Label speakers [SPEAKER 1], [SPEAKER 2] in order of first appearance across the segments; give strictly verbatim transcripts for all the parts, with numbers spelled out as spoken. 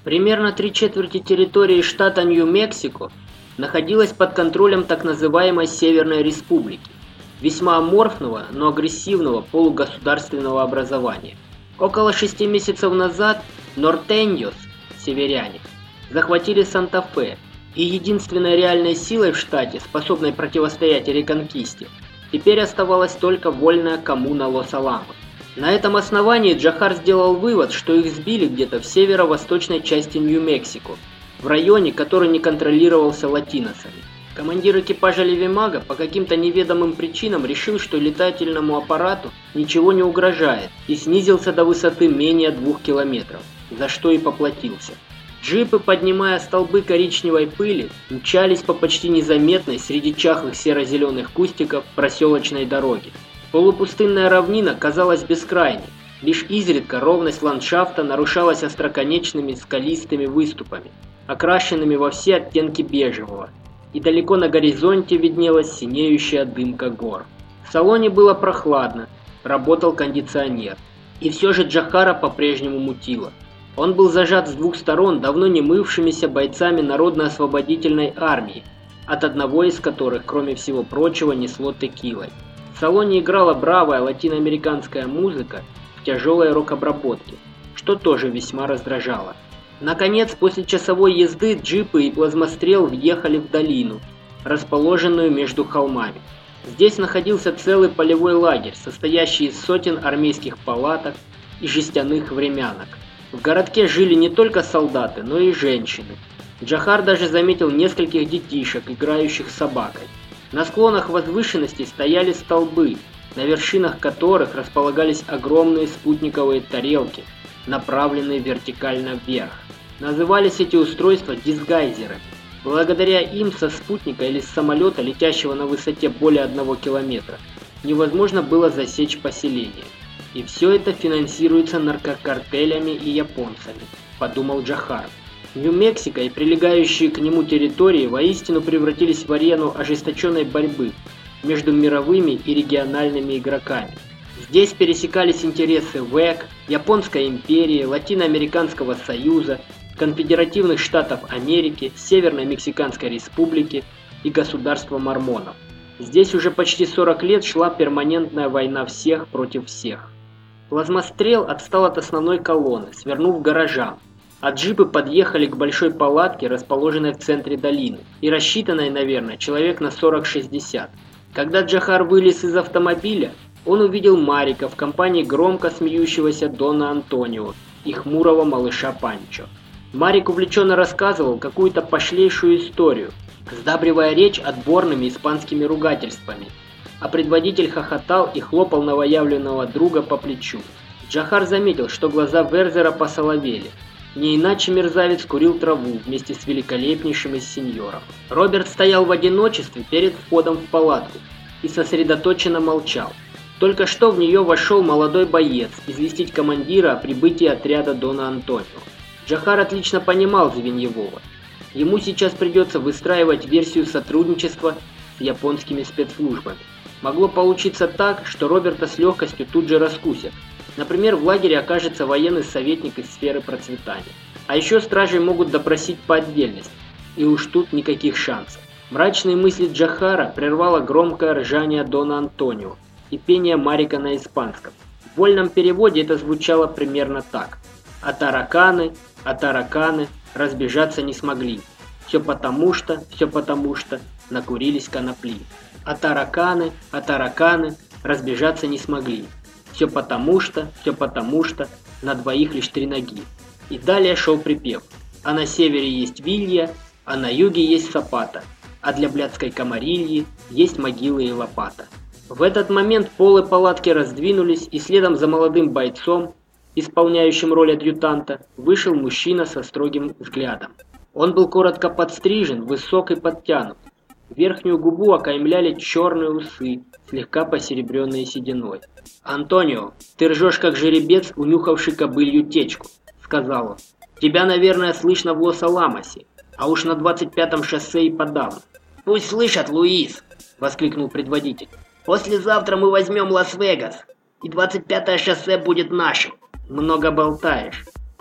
[SPEAKER 1] Примерно три четверти территории штата Нью-Мексико находилась под контролем так называемой Северной Республики, весьма аморфного, но агрессивного полугосударственного образования. Около шести месяцев назад нортеньос, северяне, захватили Санта-Фе, и единственной реальной силой в штате, способной противостоять реконкисте, теперь оставалась только вольная коммуна Лос-Аламос. На этом основании Джохар сделал вывод, что их сбили где-то в северо-восточной части Нью-Мексико, в районе, который не контролировался латиносами. Командир экипажа Левимага по каким-то неведомым причинам решил, что летательному аппарату ничего не угрожает, и снизился до высоты менее двух километров, за что и поплатился. Джипы, поднимая столбы коричневой пыли, мчались по почти незаметной среди чахлых серо-зеленых кустиков проселочной дороги. Полупустынная равнина казалась бескрайней, лишь изредка ровность ландшафта нарушалась остроконечными скалистыми выступами, окрашенными во все оттенки бежевого, и далеко на горизонте виднелась синеющая дымка гор. В салоне было прохладно, работал кондиционер, и все же Джохара по-прежнему мутило. Он был зажат с двух сторон давно не мывшимися бойцами Народно-освободительной армии, от одного из которых, кроме всего прочего, несло текилой. В салоне играла бравая латиноамериканская музыка в тяжелой рок-обработке, что тоже весьма раздражало. Наконец, после часовой езды джипы и плазмострел въехали в долину, расположенную между холмами. Здесь находился целый полевой лагерь, состоящий из сотен армейских палаток и жестяных времянок. В городке жили не только солдаты, но и женщины. Джохар даже заметил нескольких детишек, играющих с собакой. На склонах возвышенностей стояли столбы, на вершинах которых располагались огромные спутниковые тарелки, направленные вертикально вверх. Назывались эти устройства дисгайзерами. Благодаря им со спутника или с самолета, летящего на высоте более одного километра, невозможно было засечь поселение. И все это финансируется наркокартелями и японцами, подумал Джохар. Нью-Мексико и прилегающие к нему территории воистину превратились в арену ожесточенной борьбы между мировыми и региональными игроками. Здесь пересекались интересы ВЭК, Японской империи, Латиноамериканского союза, Конфедеративных штатов Америки, Северной Мексиканской республики и государства мормонов. Здесь уже почти сорок лет шла перманентная война всех против всех. Плазмострел отстал от основной колонны, свернув к гаражам, а джипы подъехали к большой палатке, расположенной в центре долины, и рассчитанной, наверное, человек на сорок-шестьдесят. Когда Джохар вылез из автомобиля, он увидел Марика в компании громко смеющегося Дона Антонио и хмурого малыша Панчо. Марик увлеченно рассказывал какую-то пошлейшую историю, сдабривая речь отборными испанскими ругательствами, а предводитель хохотал и хлопал новоявленного друга по плечу. Джохар заметил, что глаза Верзера посоловели. Не иначе мерзавец курил траву вместе с великолепнейшим из сеньоров. Роберт стоял в одиночестве перед входом в палатку и сосредоточенно молчал. Только что в нее вошел молодой боец известить командира о прибытии отряда Дона Антонио. Джохар отлично понимал Звеньевого. Ему сейчас придется выстраивать версию сотрудничества с японскими спецслужбами. Могло получиться так, что Роберта с легкостью тут же раскусят. Например, в лагере окажется военный советник из сферы процветания. А еще стражей могут допросить по отдельности. И уж тут никаких шансов. Мрачные мысли Джохара прервало громкое ржание Дона Антонио и пение Марика на испанском. В вольном переводе это звучало примерно так. А тараканы, а тараканы разбежаться не смогли. Все потому что, все потому что накурились конопли. А тараканы, а тараканы разбежаться не смогли. Все потому что, все потому что на двоих лишь три ноги. И далее шел припев. А на севере есть Вилья, а на юге есть Сапата, а для блядской комарильи есть могилы и лопата. В этот момент полы палатки раздвинулись, и следом за молодым бойцом, исполняющим роль адъютанта, вышел мужчина со строгим взглядом. Он был коротко подстрижен, высок и подтянут. Верхнюю губу окаймляли черные усы, слегка посеребренные сединой. «Антонио, ты ржешь как жеребец, унюхавший кобылью течку», — сказал он. «Тебя, наверное, слышно в Лос-Аламосе, а уж на двадцать пятом шоссе и подавно». «Пусть слышат, Луис!» — воскликнул предводитель. «Послезавтра мы возьмем Лас-Вегас, и двадцать пятое шоссе будет нашим». «Много болтаешь», —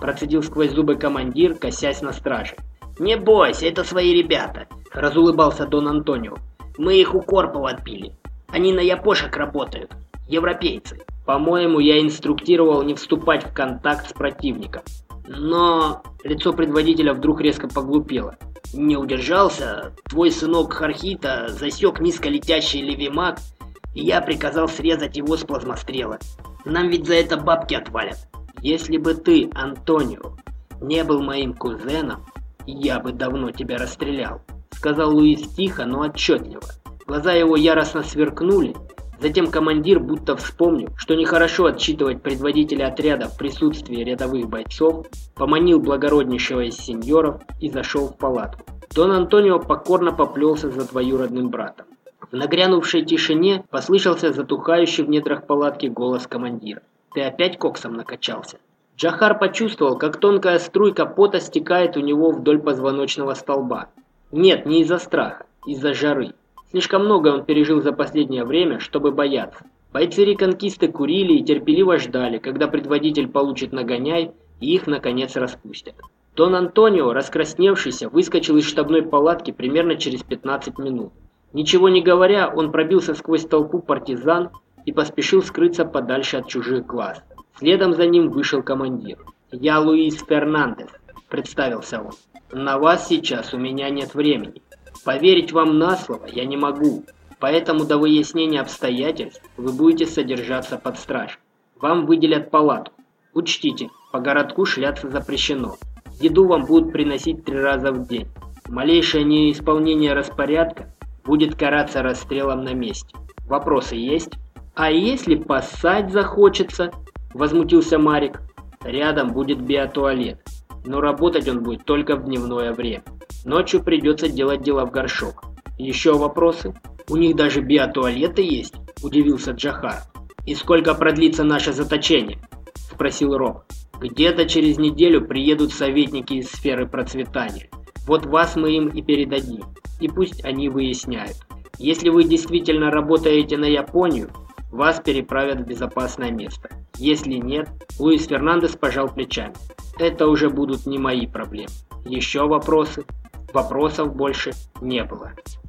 [SPEAKER 1] процедил сквозь зубы командир, косясь на страже. «Не бойся, это свои ребята», — разулыбался Дон Антонио. «Мы их у Корпова отбили. Они на япошек работают. Европейцы. По-моему, я инструктировал не вступать в контакт с противником. Но...» Лицо предводителя вдруг резко поглупело. «Не удержался, твой сынок Хархита засек низколетящий левимаг, и я приказал срезать его с плазмострела. Нам ведь за это бабки отвалят. Если бы ты, Антонио, не был моим кузеном, я бы давно тебя расстрелял», — сказал Луис тихо, но отчетливо. Глаза его яростно сверкнули. Затем командир, будто вспомнив, что нехорошо отчитывать предводителя отряда в присутствии рядовых бойцов, поманил благороднейшего из сеньоров и зашел в палатку. Дон Антонио покорно поплелся за двоюродным братом. В нагрянувшей тишине послышался затухающий в недрах палатки голос командира. «Ты опять коксом накачался?» Джохар почувствовал, как тонкая струйка пота стекает у него вдоль позвоночного столба. Нет, не из-за страха, из-за жары. Слишком много он пережил за последнее время, чтобы бояться. Бойцы реконкисты курили и терпеливо ждали, когда предводитель получит нагоняй и их, наконец, распустят. Дон Антонио, раскрасневшийся, выскочил из штабной палатки примерно через пятнадцать минут. Ничего не говоря, он пробился сквозь толпу партизан и поспешил скрыться подальше от чужих глаз. Следом за ним вышел командир. «Я Луис Фернандес», — представился он. «На вас сейчас у меня нет времени. Поверить вам на слово я не могу, поэтому до выяснения обстоятельств вы будете содержаться под стражей. Вам выделят палатку. Учтите, по городку шляться запрещено. Еду вам будут приносить три раза в день. Малейшее неисполнение распорядка будет караться расстрелом на месте. Вопросы есть?» «А если поссать захочется?» — возмутился Марик. «Рядом будет биотуалет, но работать он будет только в дневное время. Ночью придется делать дела в горшок. Еще вопросы?» «У них даже биотуалеты есть?» — удивился Джохар. «И сколько продлится наше заточение?» — спросил Роб. «Где-то через неделю приедут советники из сферы процветания. Вот вас мы им и передадим, и пусть они выясняют. Если вы действительно работаете на Японию, вас переправят в безопасное место. Если нет...» Луис Фернандес пожал плечами. «Это уже будут не мои проблемы. Еще вопросы?» Вопросов больше не было.